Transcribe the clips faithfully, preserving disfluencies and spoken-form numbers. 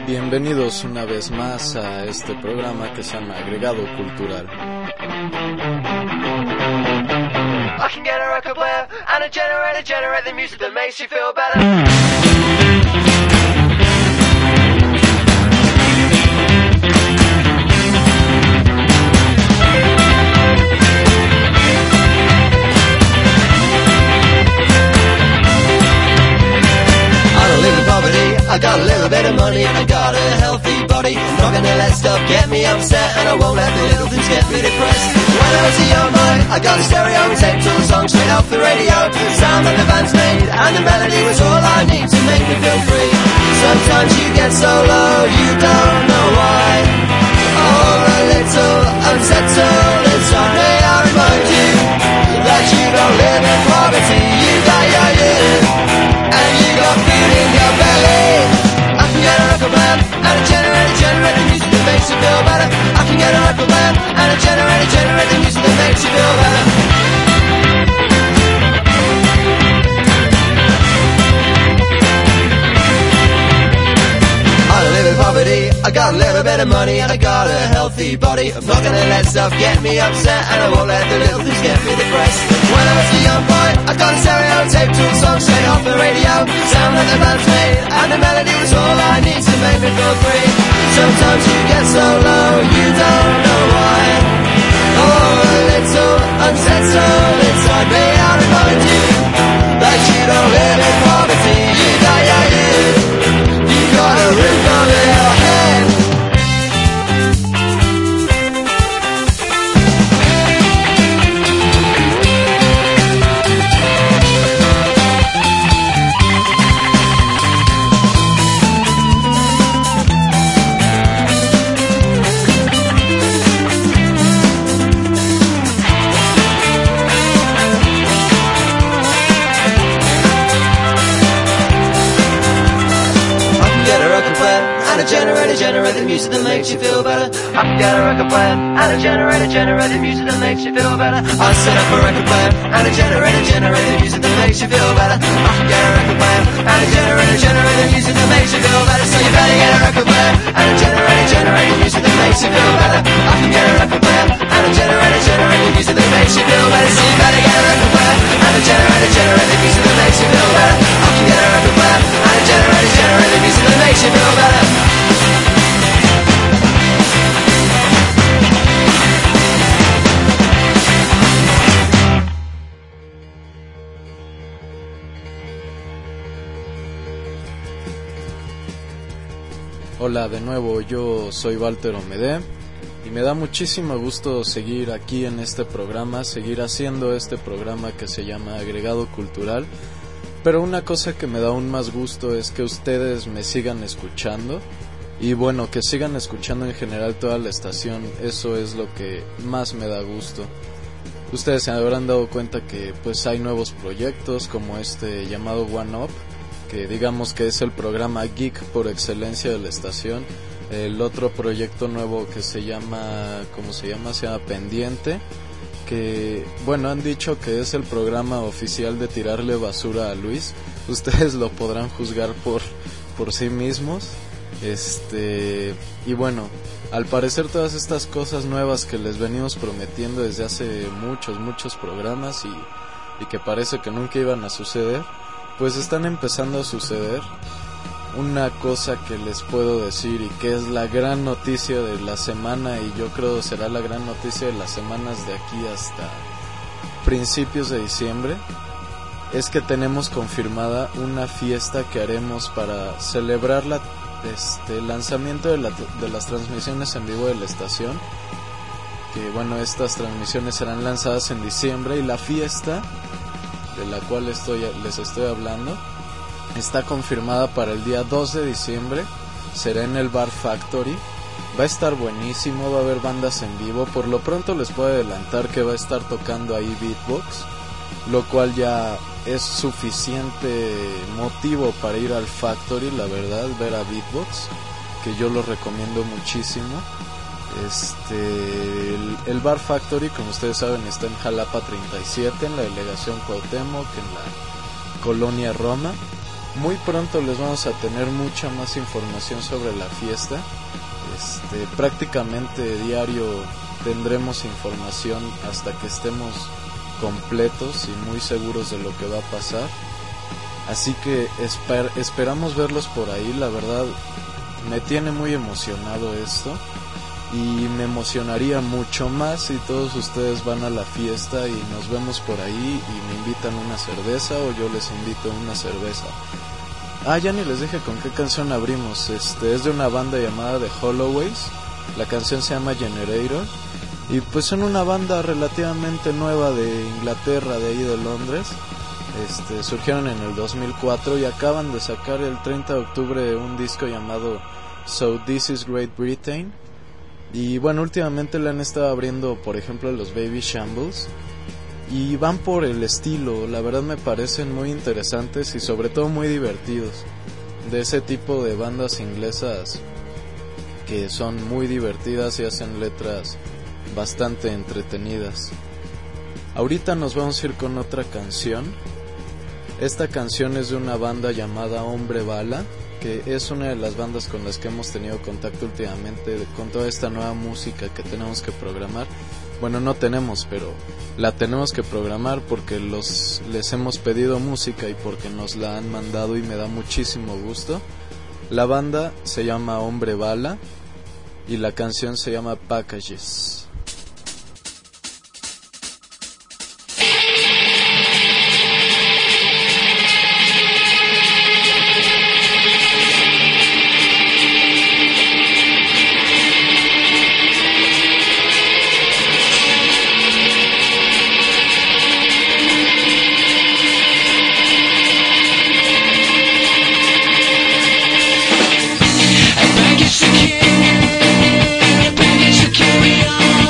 Bienvenidos una vez más a este programa que se llama Agregado Cultural. I can get a record player and a generator, generate the music that makes you feel better. I got a little bit of money, I got a healthy body. Not gonna let stuff get me upset, and I won't let the little things get me depressed. When I was a young boy, I got a stereo and taped all the songs straight off the radio. The sound that the band's made, and the melody was all I need to make me feel free. Sometimes you get so low, you don't know why. All a little unsettled inside me, I remind you that you don't live in poverty. You got your youth, and you got food in your belly. I can get a record player and a generator, generate the music that makes you feel better. I can get a record player and a generator, generate the music that makes you feel better. I live in poverty, I got a little bit of money and I got a healthy body. I'm not gonna let stuff get me upset, and I won't let the little things get me depressed. When I was a young boy, I got a stereo tape, two songs straight off the radio. Sound that the band's made, and the melody was all I need to make me feel free. Sometimes you get so low, you don't know why. Oh, a little unsettled inside me, I remind you that you don't live in poverty. You got your youth, you got a roof over your head. Generator, generate the music that makes you feel better. I can get a record player and a generator, generate the music that makes you feel better. I set up a record player and a generator, generate the music that makes you feel better. I can get a record player and a generator, generate the music that makes you feel better. So you better get a record player and a generator, generate the music that makes you feel better. I can get a record player and a generator, generate the music that makes you feel better. So you better get a record player and a generator, generate the music that makes you feel better. I can get a record player and a generator, generate the music that makes you feel better. Hola de nuevo, yo soy Walter Omedé y me da muchísimo gusto seguir aquí en este programa, seguir haciendo este programa que se llama Agregado Cultural. Pero una cosa que me da aún más gusto es que ustedes me sigan escuchando y bueno, que sigan escuchando en general toda la estación. Eso es lo que más me da gusto. Ustedes se habrán dado cuenta que pues hay nuevos proyectos como este llamado One Up, que digamos que es el programa geek por excelencia de la estación. El otro proyecto nuevo que se llama, ¿cómo se llama? Se llama Pendiente, que bueno, han dicho que es el programa oficial de tirarle basura a Luis. Ustedes lo podrán juzgar por, por sí mismos. Este, y bueno, al parecer todas estas cosas nuevas que les venimos prometiendo desde hace muchos, muchos programas y, y que parece que nunca iban a suceder, pues están empezando a suceder. Una cosa que les puedo decir y que es la gran noticia de la semana, y yo creo será la gran noticia de las semanas de aquí hasta principios de diciembre, es que tenemos confirmada una fiesta que haremos para celebrar la, este, el lanzamiento de, la, de las transmisiones en vivo de la estación. Que bueno, estas transmisiones serán lanzadas en diciembre, y la fiesta de la cual estoy, les estoy hablando está confirmada para el día dos de diciembre. Será en el Bar Factory. Va a estar buenísimo, va a haber bandas en vivo. Por lo pronto les puedo adelantar que va a estar tocando ahí Beatbox, lo cual ya es suficiente motivo para ir al Factory, la verdad, ver a Beatbox, que yo lo recomiendo muchísimo. Este, el, el Bar Factory, como ustedes saben, está en Jalapa treinta y siete, en la delegación Cuauhtémoc, en la colonia Roma. muy pronto les vamos a tener mucha más información sobre la fiesta. Este, prácticamente diario tendremos información hasta que estemos completos y muy seguros de lo que va a pasar. Así que esper- esperamos verlos por ahí. La verdad me tiene muy emocionado esto, y me emocionaría mucho más si todos ustedes van a la fiesta y nos vemos por ahí y me invitan una cerveza o yo les invito una cerveza. Ah, ya ni les dije con qué canción abrimos. Este es de una banda llamada The Holloways. La canción se llama Generator, y pues son una banda relativamente nueva de Inglaterra, de ahí de Londres. Este, surgieron en el dos mil cuatro y acaban de sacar el treinta de octubre un disco llamado So This Is Great Britain. Y bueno, últimamente le han estado abriendo, por ejemplo, los Baby Shambles, y van por el estilo. La verdad me parecen muy interesantes y sobre todo muy divertidos, de ese tipo de bandas inglesas que son muy divertidas y hacen letras bastante entretenidas. Ahorita nos vamos a ir con otra canción. Esta canción es de una banda llamada Hombre Bala, que es una de las bandas con las que hemos tenido contacto últimamente con toda esta nueva música que tenemos que programar. Bueno, no tenemos, pero la tenemos que programar porque los les hemos pedido música y porque nos la han mandado, y me da muchísimo gusto. La banda se llama Hombre Bala y la canción se llama Packages. Secure, secure, on.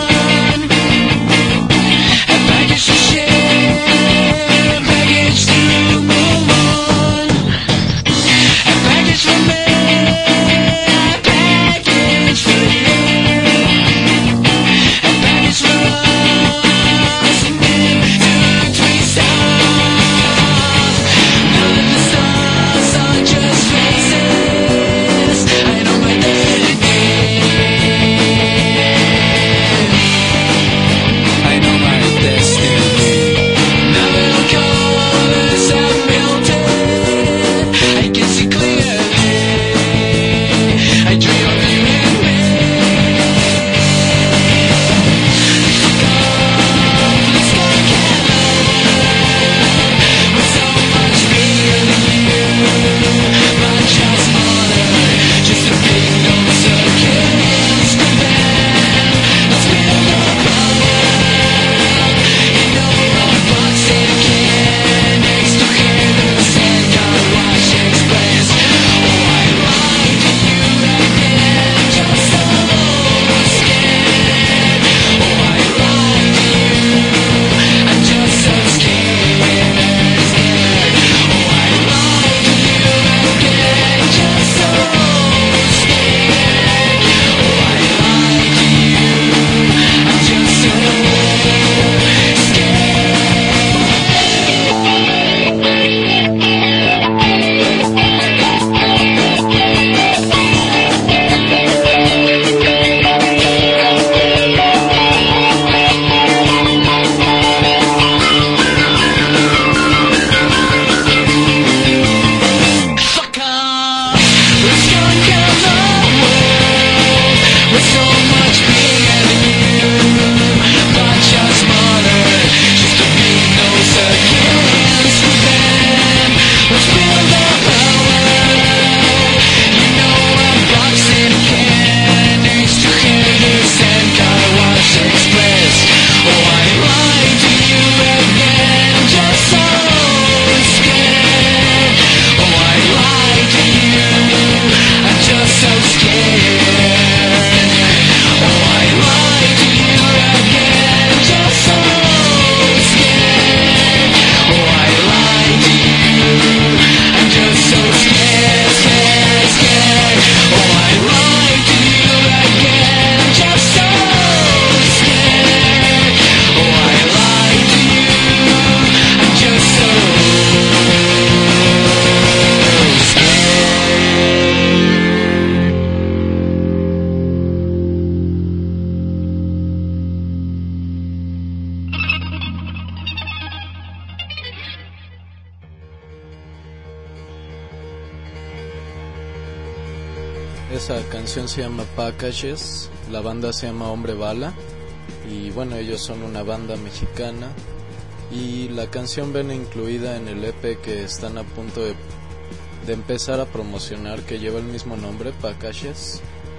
Esa canción se llama Packages, la banda se llama Hombre Bala y bueno, ellos son una banda mexicana y la canción viene incluida en el E P que están a punto de, de empezar a promocionar, que lleva el mismo nombre, Packages.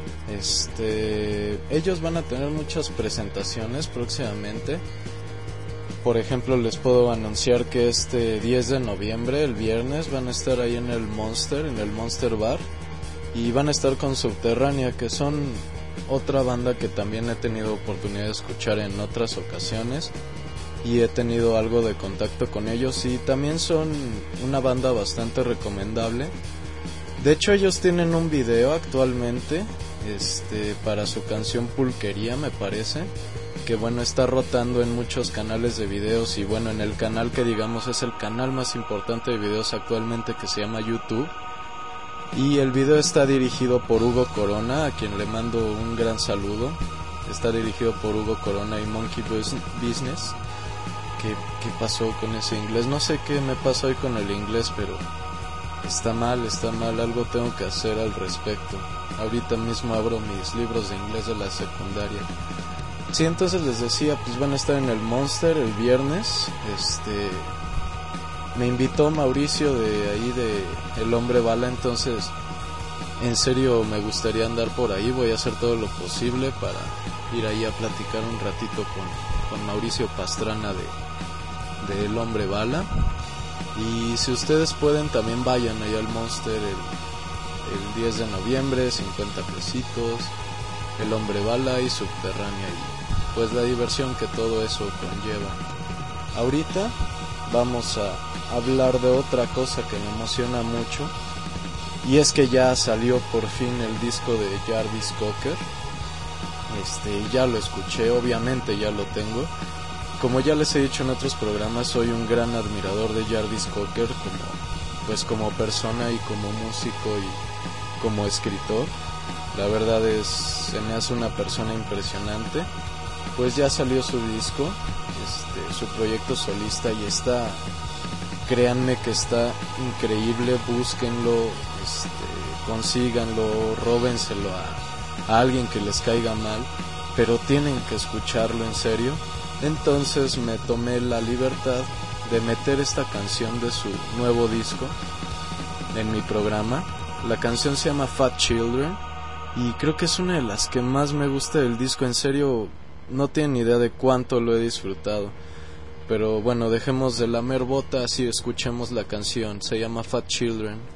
Este, ellos van a tener muchas presentaciones próximamente. Por ejemplo, les puedo anunciar que este diez de noviembre, el viernes, van a estar ahí en el Monster, en el Monster Bar, y van a estar con Subterránea, que son otra banda que también he tenido oportunidad de escuchar en otras ocasiones y he tenido algo de contacto con ellos y también son una banda bastante recomendable. De hecho, ellos tienen un video actualmente este para su canción Pulquería, me parece, que bueno, está rotando en muchos canales de videos y bueno, en el canal que digamos es el canal más importante de videos actualmente, que se llama YouTube, y el video está dirigido por Hugo Corona, a quien le mando un gran saludo. Está dirigido por Hugo Corona y Monkey Business. ¿Qué, qué pasó con ese inglés? No sé qué me pasó hoy con el inglés, pero está mal, está mal, algo tengo que hacer al respecto. Ahorita mismo abro mis libros de inglés de la secundaria. Sí, entonces les decía, pues van a estar en el Monster el viernes. Este, me invitó Mauricio de ahí de El Hombre Bala, entonces en serio me gustaría andar por ahí. Voy a hacer todo lo posible para ir ahí a platicar un ratito con, con Mauricio Pastrana de, de El Hombre Bala. Y si ustedes pueden, también vayan ahí al Monster el, el diez de noviembre, cincuenta pesitos, El Hombre Bala y Subterránea, y pues la diversión que todo eso conlleva. Ahorita vamos a hablar de otra cosa que me emociona mucho, y es que ya salió por fin el disco de Jarvis Cocker. Este, ya lo escuché, obviamente ya lo tengo. Como ya les he dicho en otros programas, soy un gran admirador de Jarvis Cocker como, pues como persona y como músico y como escritor. La verdad es, se me hace una persona impresionante. Pues ya salió su disco, este, su proyecto solista, y está, créanme que está increíble. Búsquenlo, este, consíganlo, róbenselo a, a alguien que les caiga mal, pero tienen que escucharlo en serio. Entonces me tomé la libertad de meter esta canción de su nuevo disco en mi programa. La canción se llama Fat Children y creo que es una de las que más me gusta del disco. En serio, no tienen idea de cuánto lo he disfrutado. Pero bueno, dejemos de lamer botas y escuchemos la canción. Se llama Fat Children.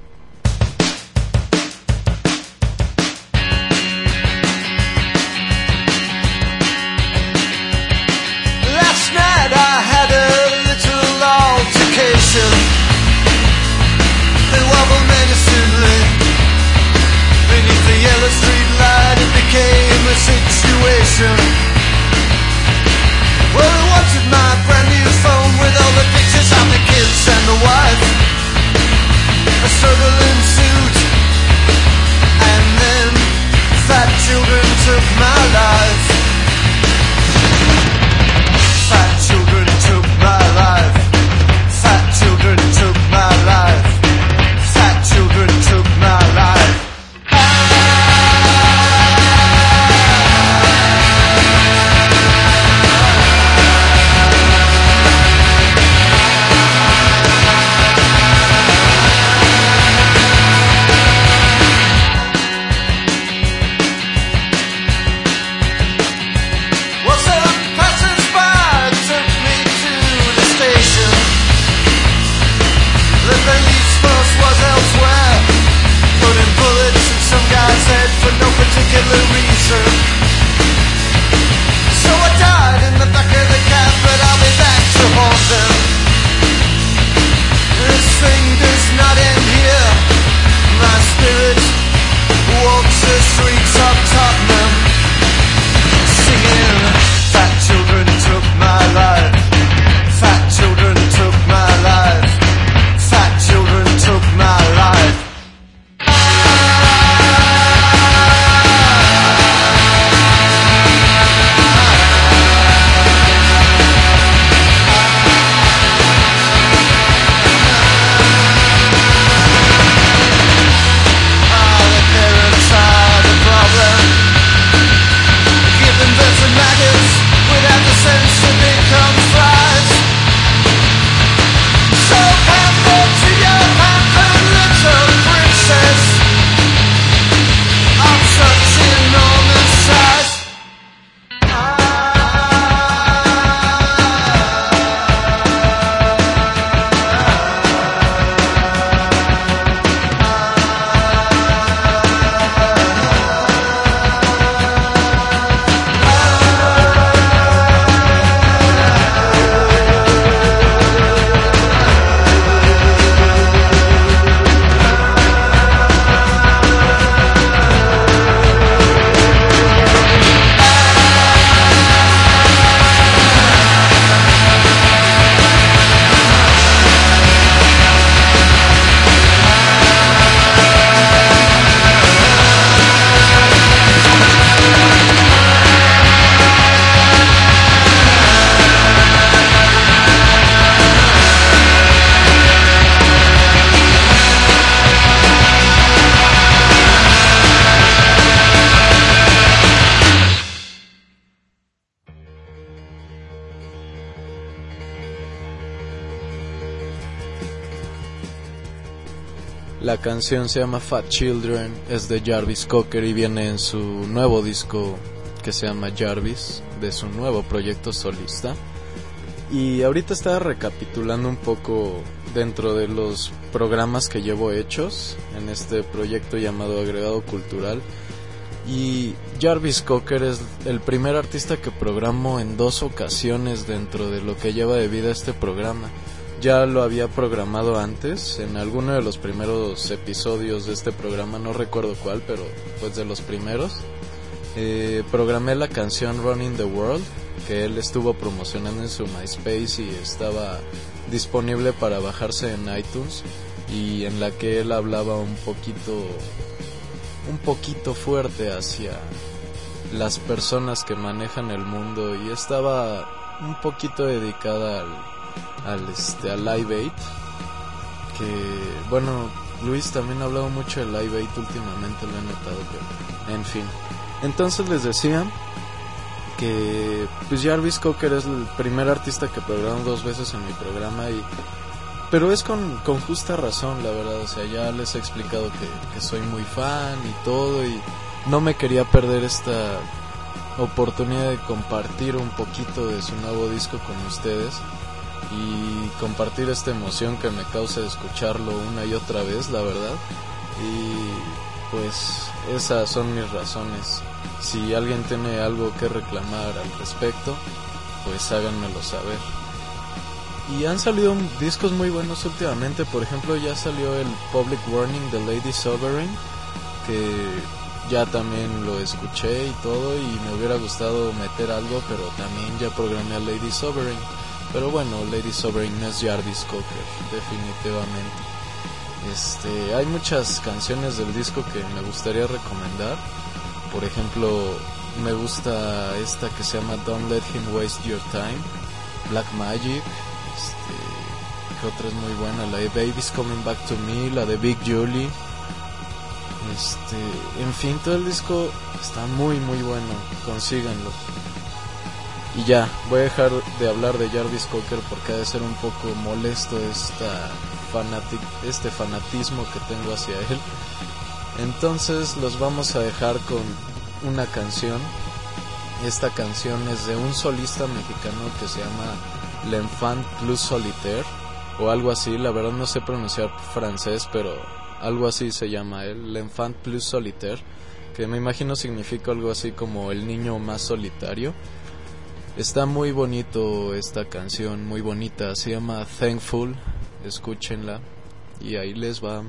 I had a little altercation. They wobbled menacingly beneath the yellow street light. It became a situation. Well, I wanted my brand new phone with all the pictures of the kids and the wife. I searched La canción se llama Fat Children, es de Jarvis Cocker y viene en su nuevo disco que se llama Jarvis, de su nuevo proyecto solista. Y ahorita estaba recapitulando un poco dentro de los programas que llevo hechos en este proyecto llamado Agregado Cultural. Y Jarvis Cocker es el primer artista que programo en dos ocasiones dentro de lo que lleva de vida este programa. Ya lo había programado antes, en alguno de los primeros episodios de este programa, no recuerdo cuál, pero pues de los primeros. Eh, programé la canción Running the World, que él estuvo promocionando en su MySpace y estaba disponible para bajarse en iTunes, y en la que él hablaba un poquito, un poquito fuerte hacia las personas que manejan el mundo, y estaba un poquito dedicada al al este al Live Aid, que bueno, Luis también ha hablado mucho del Live Aid últimamente, lo he notado, pero en fin. Entonces les decía que pues Jarvis Cocker es el primer artista que programo dos veces en mi programa, y pero es con, con justa razón, la verdad. O sea, ya les he explicado que, que soy muy fan y todo, y no me quería perder esta oportunidad de compartir un poquito de su nuevo disco con ustedes y compartir esta emoción que me causa escucharlo una y otra vez, la verdad. Y pues esas son mis razones. Si alguien tiene algo que reclamar al respecto, pues háganmelo saber. Y han salido discos muy buenos últimamente. Por ejemplo, ya salió el Public Warning de Lady Sovereign, que ya también lo escuché y todo, y me hubiera gustado meter algo, pero también ya programé a Lady Sovereign. Pero bueno, Lady Sovereign no es Jarvis Cocker, definitivamente. Este, hay muchas canciones del disco que me gustaría recomendar. Por ejemplo, me gusta esta que se llama Don't Let Him Waste Your Time, Black Magic. Este, que otra es muy buena, la de Baby's Coming Back to Me, la de Big Julie. Este, en fin, todo el disco está muy muy bueno, consíganlo. Y ya, voy a dejar de hablar de Jarvis Cocker porque ha de ser un poco molesto esta fanatic, este fanatismo que tengo hacia él. Entonces los vamos a dejar con una canción. Esta canción es de un solista mexicano que se llama L'Enfant Plus Solitaire, o algo así, la verdad no sé pronunciar francés, pero algo así se llama él, L'Enfant Plus Solitaire, que me imagino significa algo así como el niño más solitario. Está muy bonito esta canción, muy bonita, se llama Thankful, escúchenla y ahí les va.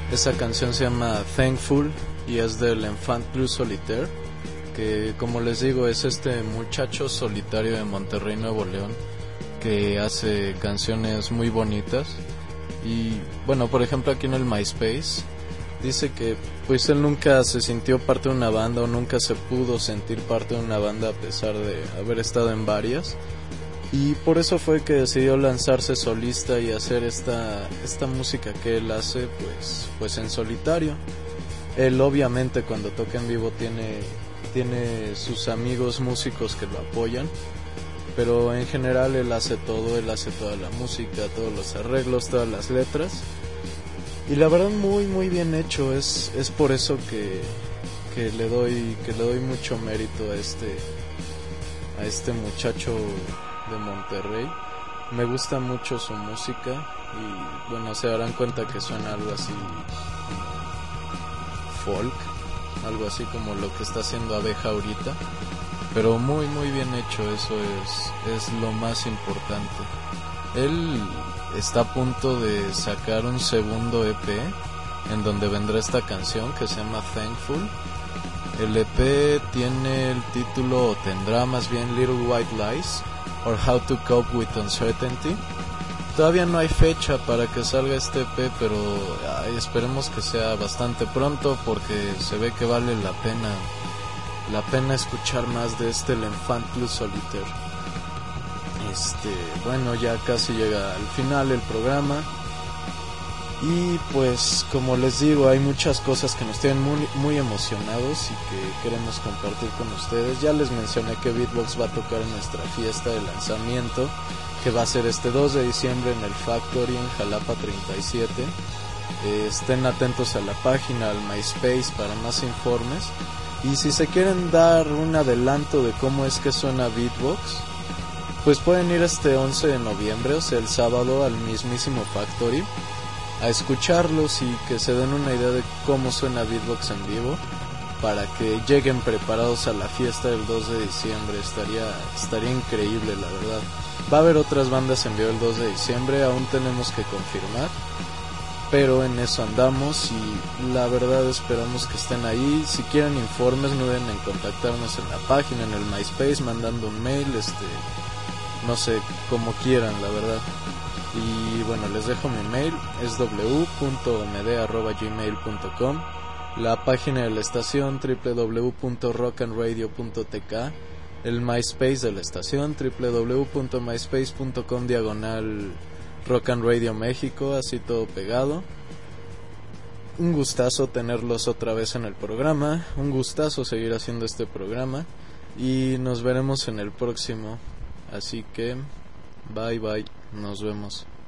Esa canción se llama Thankful y es del Enfant Plus Solitaire, que como les digo es este muchacho solitario de Monterrey, Nuevo León, que hace canciones muy bonitas. Y bueno, por ejemplo aquí en el MySpace dice que pues él nunca se sintió parte de una banda o nunca se pudo sentir parte de una banda a pesar de haber estado en varias, y por eso fue que decidió lanzarse solista y hacer esta esta música que él hace pues pues en solitario. Él obviamente cuando toca en vivo tiene tiene sus amigos músicos que lo apoyan, pero en general él hace todo, él hace toda la música, todos los arreglos, todas las letras. Y la verdad muy muy bien hecho, es es por eso que que le doy que le doy mucho mérito a este a este muchacho de Monterrey. Me gusta mucho su música y bueno, se darán cuenta que suena algo así folk, algo así como lo que está haciendo Abeja ahorita, pero muy muy bien hecho, eso es es lo más importante. Él está a punto de sacar un segundo E P en donde vendrá esta canción que se llama Thankful. El E P tiene el título, o tendrá más bien, Little White Lies or How to Cope with Uncertainty. Todavía no hay fecha para que salga este E P, pero ay, esperemos que sea bastante pronto porque se ve que vale la pena la pena escuchar más de este El Enfant Plus Solitaire. Este, bueno, ya casi llega al final el programa y pues como les digo, hay muchas cosas que nos tienen muy, muy emocionados y que queremos compartir con ustedes. Ya les mencioné que Beatbox va a tocar en nuestra fiesta de lanzamiento, que va a ser este dos de diciembre en el Factory en Jalapa treinta y siete. Eh, estén atentos a la página, al MySpace para más informes, y si se quieren dar un adelanto de cómo es que suena Beatbox, pues pueden ir este once de noviembre, o sea el sábado, al mismísimo Factory a escucharlos y que se den una idea de cómo suena Beatbox en vivo, para que lleguen preparados a la fiesta del dos de diciembre. Estaría estaría increíble, la verdad. Va a haber otras bandas en vivo el dos de diciembre, aún tenemos que confirmar, pero en eso andamos y la verdad esperamos que estén ahí. Si quieren informes, no duden en contactarnos en la página, en el MySpace, mandando un mail, este no sé, como quieran, la verdad. Y bueno, les dejo mi mail, es w punto m d arroba gmail punto com, la página de la estación w w w punto rock and radio punto t k, el MySpace de la estación w w w punto myspace punto com diagonal Rock and Radio México, así todo pegado. Un gustazo tenerlos otra vez en el programa, un gustazo seguir haciendo este programa y nos veremos en el próximo. Así que bye bye, nos vemos.